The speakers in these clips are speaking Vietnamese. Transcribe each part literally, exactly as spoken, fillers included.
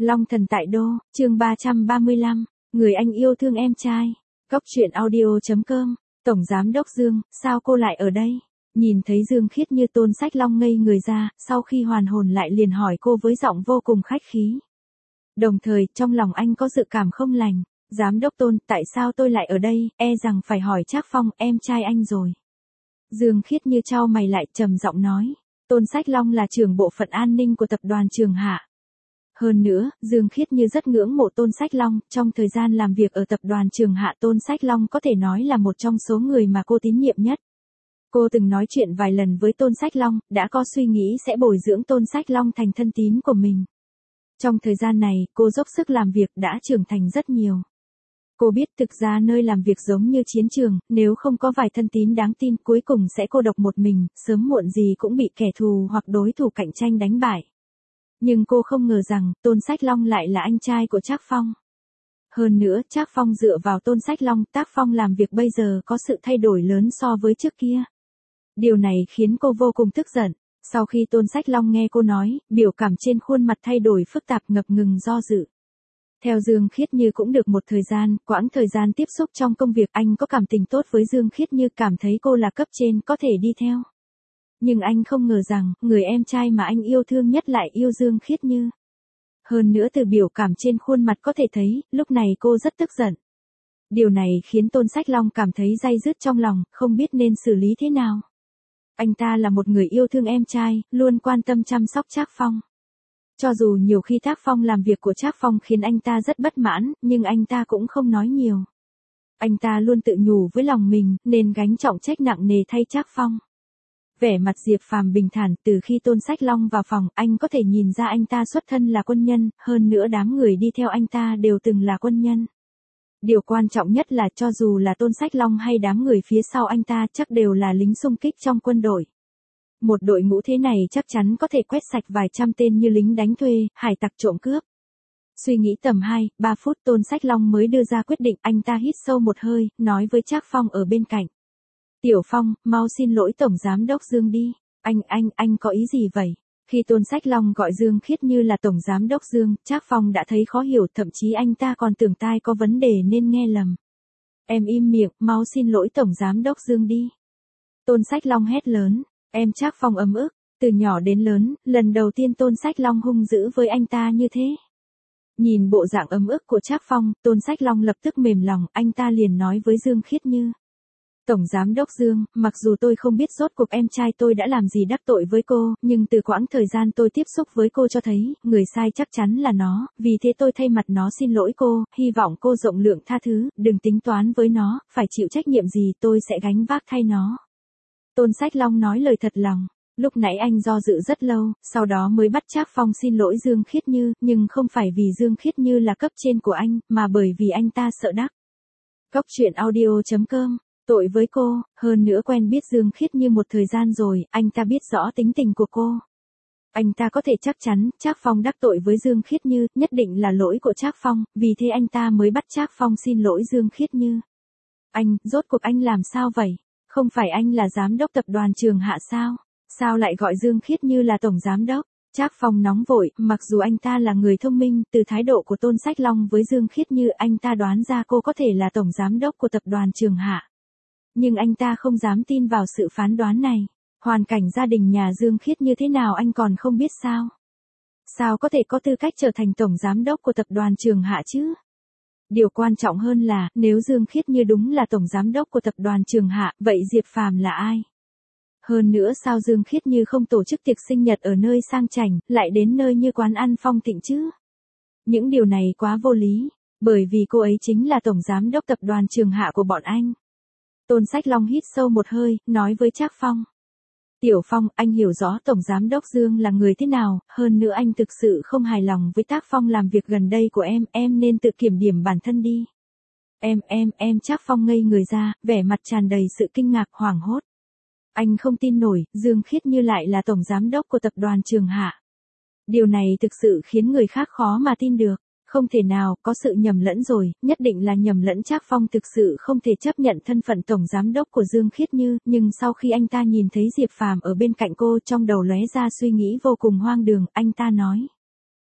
Long thần tại đô, chương ba trăm ba mươi lăm, người anh yêu thương em trai. Cốc truyện audio chấm com, Tổng Giám đốc Dương, sao cô lại ở đây? Nhìn thấy Dương Khiết Như, Tôn Sách Long ngây người ra, sau khi hoàn hồn lại liền hỏi cô với giọng vô cùng khách khí. Đồng thời, trong lòng anh có dự cảm không lành. Giám đốc Tôn, tại sao tôi lại ở đây, e rằng phải hỏi Trác Phong, em trai anh rồi. Dương Khiết Như chau mày lại, trầm giọng nói. Tôn Sách Long là trưởng bộ phận an ninh của tập đoàn Trường Hạ. Hơn nữa, Dương Khiết Như rất ngưỡng mộ Tôn Sách Long, trong thời gian làm việc ở tập đoàn Trường Hạ, Tôn Sách Long có thể nói là một trong số người mà cô tín nhiệm nhất. Cô từng nói chuyện vài lần với Tôn Sách Long, đã có suy nghĩ sẽ bồi dưỡng Tôn Sách Long thành thân tín của mình. Trong thời gian này, cô dốc sức làm việc đã trưởng thành rất nhiều. Cô biết thực ra nơi làm việc giống như chiến trường, nếu không có vài thân tín đáng tin cuối cùng sẽ cô độc một mình, sớm muộn gì cũng bị kẻ thù hoặc đối thủ cạnh tranh đánh bại. Nhưng cô không ngờ rằng, Tôn Sách Long lại là anh trai của Trác Phong. Hơn nữa, Trác Phong dựa vào Tôn Sách Long, tác phong làm việc bây giờ có sự thay đổi lớn so với trước kia. Điều này khiến cô vô cùng tức giận. Sau khi Tôn Sách Long nghe cô nói, biểu cảm trên khuôn mặt thay đổi phức tạp, ngập ngừng do dự. Theo Dương Khiết Như cũng được một thời gian, quãng thời gian tiếp xúc trong công việc, anh có cảm tình tốt với Dương Khiết Như, cảm thấy cô là cấp trên có thể đi theo. Nhưng anh không ngờ rằng, người em trai mà anh yêu thương nhất lại yêu Dương Khiết Như. Hơn nữa từ biểu cảm trên khuôn mặt có thể thấy, lúc này cô rất tức giận. Điều này khiến Tôn Sách Long cảm thấy day dứt trong lòng, không biết nên xử lý thế nào. Anh ta là một người yêu thương em trai, luôn quan tâm chăm sóc Trác Phong. Cho dù nhiều khi tác phong làm việc của Trác Phong khiến anh ta rất bất mãn, nhưng anh ta cũng không nói nhiều. Anh ta luôn tự nhủ với lòng mình, nên gánh trọng trách nặng nề thay Trác Phong. Vẻ mặt Diệp Phàm bình thản, từ khi Tôn Sách Long vào phòng, anh có thể nhìn ra anh ta xuất thân là quân nhân, hơn nữa đám người đi theo anh ta đều từng là quân nhân. Điều quan trọng nhất là cho dù là Tôn Sách Long hay đám người phía sau anh ta chắc đều là lính xung kích trong quân đội. Một đội ngũ thế này chắc chắn có thể quét sạch vài trăm tên như lính đánh thuê, hải tặc trộm cướp. Suy nghĩ tầm hai, ba phút Tôn Sách Long mới đưa ra quyết định, anh ta hít sâu một hơi, nói với Trác Phong ở bên cạnh. Tiểu Phong, mau xin lỗi Tổng Giám đốc Dương đi. Anh, anh, anh có ý gì vậy? Khi Tôn Sách Long gọi Dương Khiết Như là Tổng Giám đốc Dương, Trác Phong đã thấy khó hiểu, thậm chí anh ta còn tưởng tai có vấn đề nên nghe lầm. Em im miệng, mau xin lỗi Tổng Giám đốc Dương đi. Tôn Sách Long hét lớn. Em Trác Phong ấm ức, từ nhỏ đến lớn, lần đầu tiên Tôn Sách Long hung dữ với anh ta như thế. Nhìn bộ dạng ấm ức của Trác Phong, Tôn Sách Long lập tức mềm lòng, anh ta liền nói với Dương Khiết Như. Tổng Giám đốc Dương, mặc dù tôi không biết rốt cuộc em trai tôi đã làm gì đắc tội với cô, nhưng từ quãng thời gian tôi tiếp xúc với cô cho thấy, người sai chắc chắn là nó, vì thế tôi thay mặt nó xin lỗi cô, hy vọng cô rộng lượng tha thứ, đừng tính toán với nó, phải chịu trách nhiệm gì tôi sẽ gánh vác thay nó. Tôn Sách Long nói lời thật lòng. Lúc nãy anh do dự rất lâu, sau đó mới bắt Trác Phong xin lỗi Dương Khiết Như, nhưng không phải vì Dương Khiết Như là cấp trên của anh, mà bởi vì anh ta sợ đắc. Cốc truyện audio chấm com, tội với cô, hơn nữa quen biết Dương Khiết Như một thời gian rồi, anh ta biết rõ tính tình của cô. Anh ta có thể chắc chắn, Trác Phong đắc tội với Dương Khiết Như, nhất định là lỗi của Trác Phong, vì thế anh ta mới bắt Trác Phong xin lỗi Dương Khiết Như. Anh, rốt cuộc anh làm sao vậy? Không phải anh là giám đốc tập đoàn Trường Hạ sao? Sao lại gọi Dương Khiết Như là tổng giám đốc? Trác Phong nóng vội, mặc dù anh ta là người thông minh, từ thái độ của Tôn Sách Long với Dương Khiết Như anh ta đoán ra cô có thể là tổng giám đốc của tập đoàn Trường Hạ. Nhưng anh ta không dám tin vào sự phán đoán này. Hoàn cảnh gia đình nhà Dương Khiết Như thế nào anh còn không biết sao? Sao có thể có tư cách trở thành tổng giám đốc của tập đoàn Trường Hạ chứ? Điều quan trọng hơn là, nếu Dương Khiết Như đúng là tổng giám đốc của tập đoàn Trường Hạ, vậy Diệp Phàm là ai? Hơn nữa sao Dương Khiết Như không tổ chức tiệc sinh nhật ở nơi sang chảnh, lại đến nơi như quán ăn Phong Thịnh chứ? Những điều này quá vô lý, bởi vì cô ấy chính là tổng giám đốc tập đoàn Trường Hạ của bọn anh. Tôn Sách Long hít sâu một hơi, nói với Trác Phong. Tiểu Phong, anh hiểu rõ Tổng Giám đốc Dương là người thế nào, hơn nữa anh thực sự không hài lòng với tác phong làm việc gần đây của em, em nên tự kiểm điểm bản thân đi. Em, em, em Trác Phong ngây người ra, vẻ mặt tràn đầy sự kinh ngạc hoảng hốt. Anh không tin nổi, Dương Khiết Như lại là Tổng Giám đốc của tập đoàn Trường Hạ. Điều này thực sự khiến người khác khó mà tin được. Không thể nào, có sự nhầm lẫn rồi, nhất định là nhầm lẫn. Trác Phong thực sự không thể chấp nhận thân phận tổng giám đốc của Dương Khiết Như, nhưng sau khi anh ta nhìn thấy Diệp Phàm ở bên cạnh cô, trong đầu lóe ra suy nghĩ vô cùng hoang đường, anh ta nói.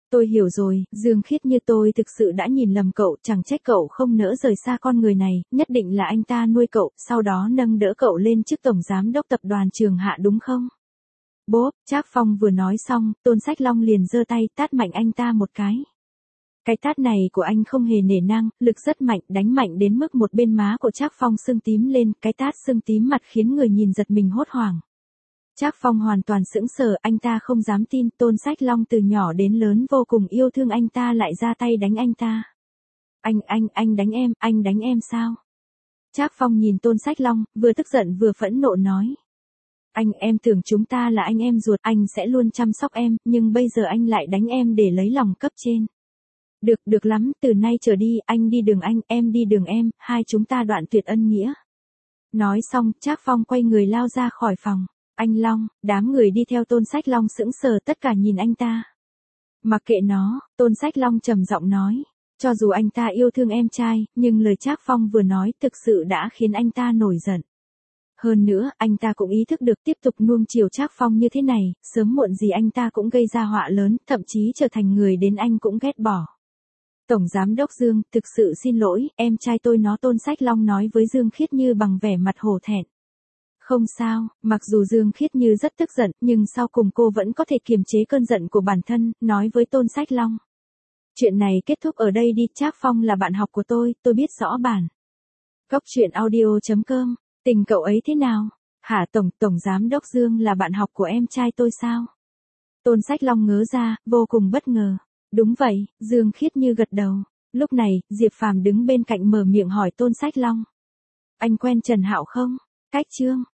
Tôi hiểu rồi, Dương Khiết như tôi thực sự đã nhìn lầm cậu, chẳng trách cậu không nỡ rời xa con người này, nhất định là anh ta nuôi cậu, sau đó nâng đỡ cậu lên chức tổng giám đốc tập đoàn Trường Hạ đúng không? Bốp, Trác Phong vừa nói xong, Tôn Sách Long liền giơ tay tát mạnh anh ta một cái. Cái tát này của anh không hề nể nang, lực rất mạnh, đánh mạnh đến mức một bên má của Trác Phong sưng tím lên, cái tát sưng tím mặt khiến người nhìn giật mình hốt hoảng. Trác Phong hoàn toàn sững sờ, anh ta không dám tin, Tôn Sách Long từ nhỏ đến lớn vô cùng yêu thương anh ta lại ra tay đánh anh ta. Anh, anh, anh đánh em, anh đánh em sao? Trác Phong nhìn Tôn Sách Long, vừa tức giận vừa phẫn nộ nói. Anh, em tưởng chúng ta là anh em ruột, anh sẽ luôn chăm sóc em, nhưng bây giờ anh lại đánh em để lấy lòng cấp trên. Được, được lắm, từ nay trở đi, anh đi đường anh, em đi đường em, hai chúng ta đoạn tuyệt ân nghĩa. Nói xong, Trác Phong quay người lao ra khỏi phòng. Anh Long, đám người đi theo Tôn Sách Long sững sờ tất cả nhìn anh ta. Mặc kệ nó, Tôn Sách Long trầm giọng nói. Cho dù anh ta yêu thương em trai, nhưng lời Trác Phong vừa nói thực sự đã khiến anh ta nổi giận. Hơn nữa, anh ta cũng ý thức được tiếp tục nuông chiều Trác Phong như thế này, sớm muộn gì anh ta cũng gây ra họa lớn, thậm chí trở thành người đến anh cũng ghét bỏ. Tổng Giám đốc Dương, thực sự xin lỗi, em trai tôi nó Tôn Sách Long nói với Dương Khiết Như bằng vẻ mặt hổ thẹn. Không sao, mặc dù Dương Khiết Như rất tức giận, nhưng sau cùng cô vẫn có thể kiềm chế cơn giận của bản thân, nói với Tôn Sách Long. Chuyện này kết thúc ở đây đi, Trác Phong là bạn học của tôi, tôi biết rõ bản. Góc truyện audio chấm com, tình cậu ấy thế nào? Hả Tổng, Tổng Giám đốc Dương là bạn học của em trai tôi sao? Tôn Sách Long ngớ ra, vô cùng bất ngờ. Đúng vậy, Dương Khiết Như gật đầu. Lúc này, Diệp Phàm đứng bên cạnh mở miệng hỏi Tôn Sách Long. Anh quen Trần Hạo không? Cách chương.